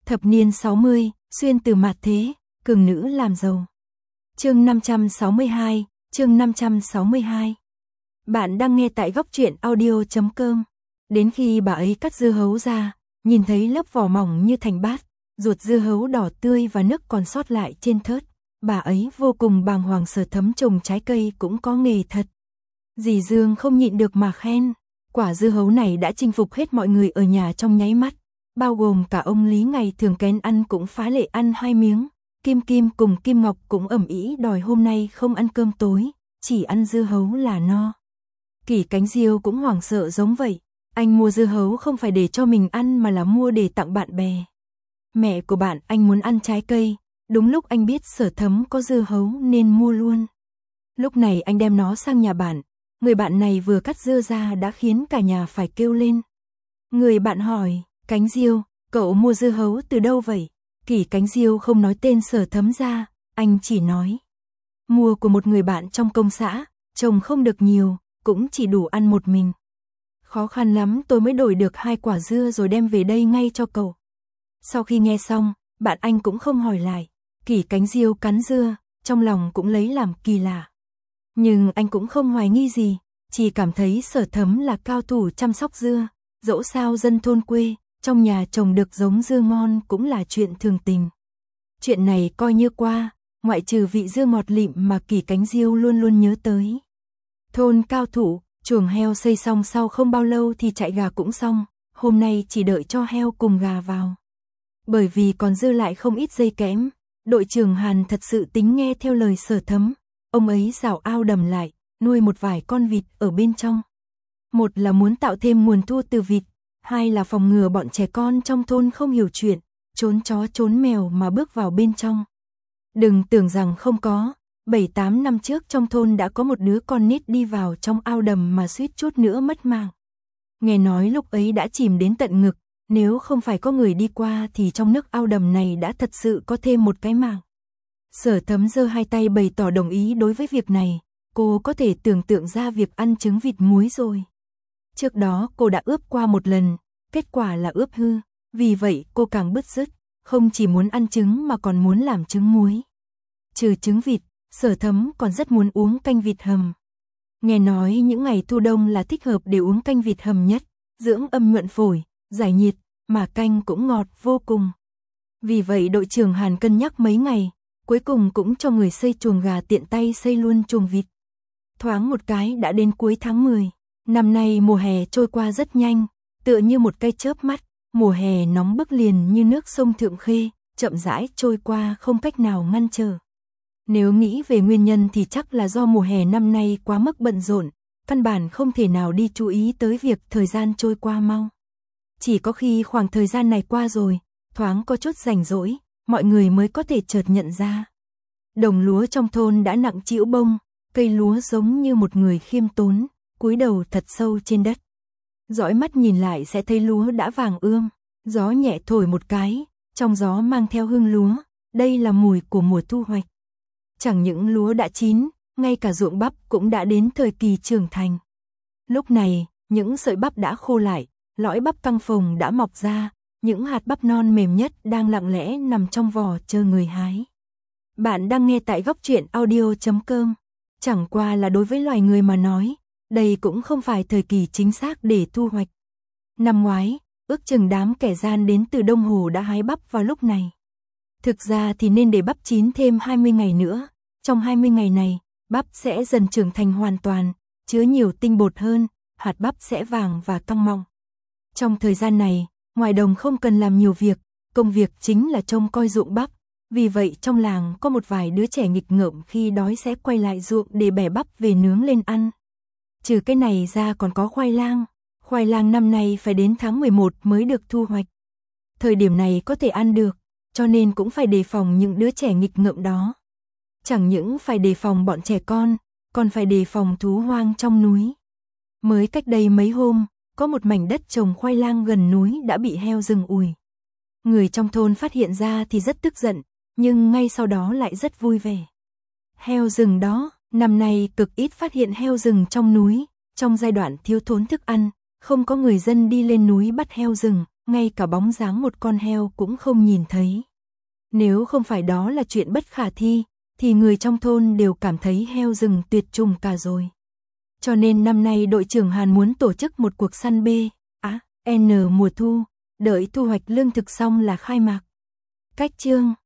Thập niên 60, xuyên từ mạt thế, cường nữ làm giàu. Chương 562, chương 562. Bạn đang nghe tại góc truyện audio.com. Đến khi bà ấy cắt dưa hấu ra, nhìn thấy lớp vỏ mỏng như thành bát, ruột dưa hấu đỏ tươi và nước còn sót lại trên thớt, bà ấy vô cùng bàng hoàng. Sở Thấm trồng trái cây cũng có nghề thật. Dì Dương không nhịn được mà khen, quả dưa hấu này đã chinh phục hết mọi người ở nhà trong nháy mắt, bao gồm cả ông Lý ngày thường kén ăn cũng phá lệ ăn 2 miếng. Kim Kim cùng Kim Ngọc cũng ầm ĩ đòi hôm nay không ăn cơm tối, chỉ ăn dưa hấu là no. Kỷ Cánh Diêu cũng hoảng sợ giống vậy, anh mua dưa hấu không phải để cho mình ăn mà là mua để tặng bạn bè. Mẹ của bạn anh muốn ăn trái cây, đúng lúc anh biết Sở Thấm có dưa hấu nên mua luôn. Lúc này anh đem nó sang nhà bạn, người bạn này vừa cắt dưa ra đã khiến cả nhà phải kêu lên. Người bạn hỏi, Cánh Diêu, cậu mua dưa hấu từ đâu vậy? Kỷ Cánh Diêu không nói tên Sở Thấm ra, anh chỉ nói. Mua của một người bạn trong công xã, trồng không được nhiều, cũng chỉ đủ ăn một mình. Khó khăn lắm tôi mới đổi được 2 quả dưa rồi đem về đây ngay cho cậu. Sau khi nghe xong, bạn anh cũng không hỏi lại. Kỷ Cánh Diêu cắn dưa, trong lòng cũng lấy làm kỳ lạ. Nhưng anh cũng không hoài nghi gì, chỉ cảm thấy Sở Thấm là cao thủ chăm sóc dưa. Dẫu sao dân thôn quê, trong nhà trồng được giống dưa ngon cũng là chuyện thường tình. Chuyện này coi như qua, ngoại trừ vị dưa ngọt lịm mà Kỷ Cánh Diêu luôn luôn nhớ tới. Thôn cao thủ, chuồng heo xây xong sau không bao lâu thì chạy gà cũng xong, hôm nay chỉ đợi cho heo cùng gà vào. Bởi vì còn dư lại không ít dây kẽm, đội trưởng Hàn thật sự tính nghe theo lời Sở Thấm, ông ấy rào ao đầm lại, nuôi một vài con vịt ở bên trong. Một là muốn tạo thêm nguồn thu từ vịt, hai là phòng ngừa bọn trẻ con trong thôn không hiểu chuyện, trốn chó trốn mèo mà bước vào bên trong. Đừng tưởng rằng không có, 7-8 năm trước trong thôn đã có một đứa con nít đi vào trong ao đầm mà suýt chút nữa mất mạng. Nghe nói lúc ấy đã chìm đến tận ngực, nếu không phải có người đi qua thì trong nước ao đầm này đã thật sự có thêm một cái mạng. Sở Thấm giơ 2 tay bày tỏ đồng ý đối với việc này, cô có thể tưởng tượng ra việc ăn trứng vịt muối rồi. Trước đó cô đã ướp qua một lần, kết quả là ướp hư, vì vậy cô càng bứt rứt, không chỉ muốn ăn trứng mà còn muốn làm trứng muối. Trừ trứng vịt, Sở Thấm còn rất muốn uống canh vịt hầm. Nghe nói những ngày thu đông là thích hợp để uống canh vịt hầm nhất, dưỡng âm nhuận phổi, giải nhiệt, mà canh cũng ngọt vô cùng. Vì vậy đội trưởng Hàn cân nhắc mấy ngày, cuối cùng cũng cho người xây chuồng gà tiện tay xây luôn chuồng vịt. Thoáng một cái đã đến cuối tháng 10. Năm nay mùa hè trôi qua rất nhanh, tựa như một cái chớp mắt, mùa hè nóng bức liền như nước sông Thượng Khê, chậm rãi trôi qua không cách nào ngăn trở. Nếu nghĩ về nguyên nhân thì chắc là do mùa hè năm nay quá mức bận rộn, căn bản không thể nào đi chú ý tới việc thời gian trôi qua mau. Chỉ có khi khoảng thời gian này qua rồi, thoáng có chút rảnh rỗi, mọi người mới có thể chợt nhận ra. Đồng lúa trong thôn đã nặng trĩu bông, cây lúa giống như một người khiêm tốn, cúi đầu thật sâu trên đất. Dõi mắt nhìn lại sẽ thấy lúa đã vàng ươm, gió nhẹ thổi một cái, trong gió mang theo hương lúa, đây là mùi của mùa thu hoạch. Chẳng những lúa đã chín, ngay cả ruộng bắp cũng đã đến thời kỳ trưởng thành. Lúc này, những sợi bắp đã khô lại, lõi bắp căng phồng đã mọc ra, những hạt bắp non mềm nhất đang lặng lẽ nằm trong vỏ chờ người hái. Bạn đang nghe tại góc truyện audio.com. Chẳng qua là đối với loài người mà nói, đây cũng không phải thời kỳ chính xác để thu hoạch. Năm ngoái, ước chừng đám kẻ gian đến từ Đông Hồ đã hái bắp vào lúc này. Thực ra thì nên để bắp chín thêm 20 ngày nữa, trong 20 ngày này, bắp sẽ dần trưởng thành hoàn toàn, chứa nhiều tinh bột hơn, hạt bắp sẽ vàng và căng mọng. Trong thời gian này, ngoài đồng không cần làm nhiều việc, công việc chính là trông coi ruộng bắp, vì vậy trong làng có một vài đứa trẻ nghịch ngợm khi đói sẽ quay lại ruộng để bẻ bắp về nướng lên ăn. Trừ cái này ra còn có khoai lang năm nay phải đến tháng 11 mới được thu hoạch. Thời điểm này có thể ăn được, cho nên cũng phải đề phòng những đứa trẻ nghịch ngợm đó. Chẳng những phải đề phòng bọn trẻ con, còn phải đề phòng thú hoang trong núi. Mới cách đây mấy hôm, có một mảnh đất trồng khoai lang gần núi đã bị heo rừng ùi. Người trong thôn phát hiện ra thì rất tức giận, nhưng ngay sau đó lại rất vui vẻ. Heo rừng đó, năm nay cực ít phát hiện heo rừng trong núi, trong giai đoạn thiếu thốn thức ăn, không có người dân đi lên núi bắt heo rừng, ngay cả bóng dáng một con heo cũng không nhìn thấy. Nếu không phải đó là chuyện bất khả thi, thì người trong thôn đều cảm thấy heo rừng tuyệt chủng cả rồi. Cho nên năm nay đội trưởng Hàn muốn tổ chức một cuộc săn N mùa thu, đợi thu hoạch lương thực xong là khai mạc. Cách chương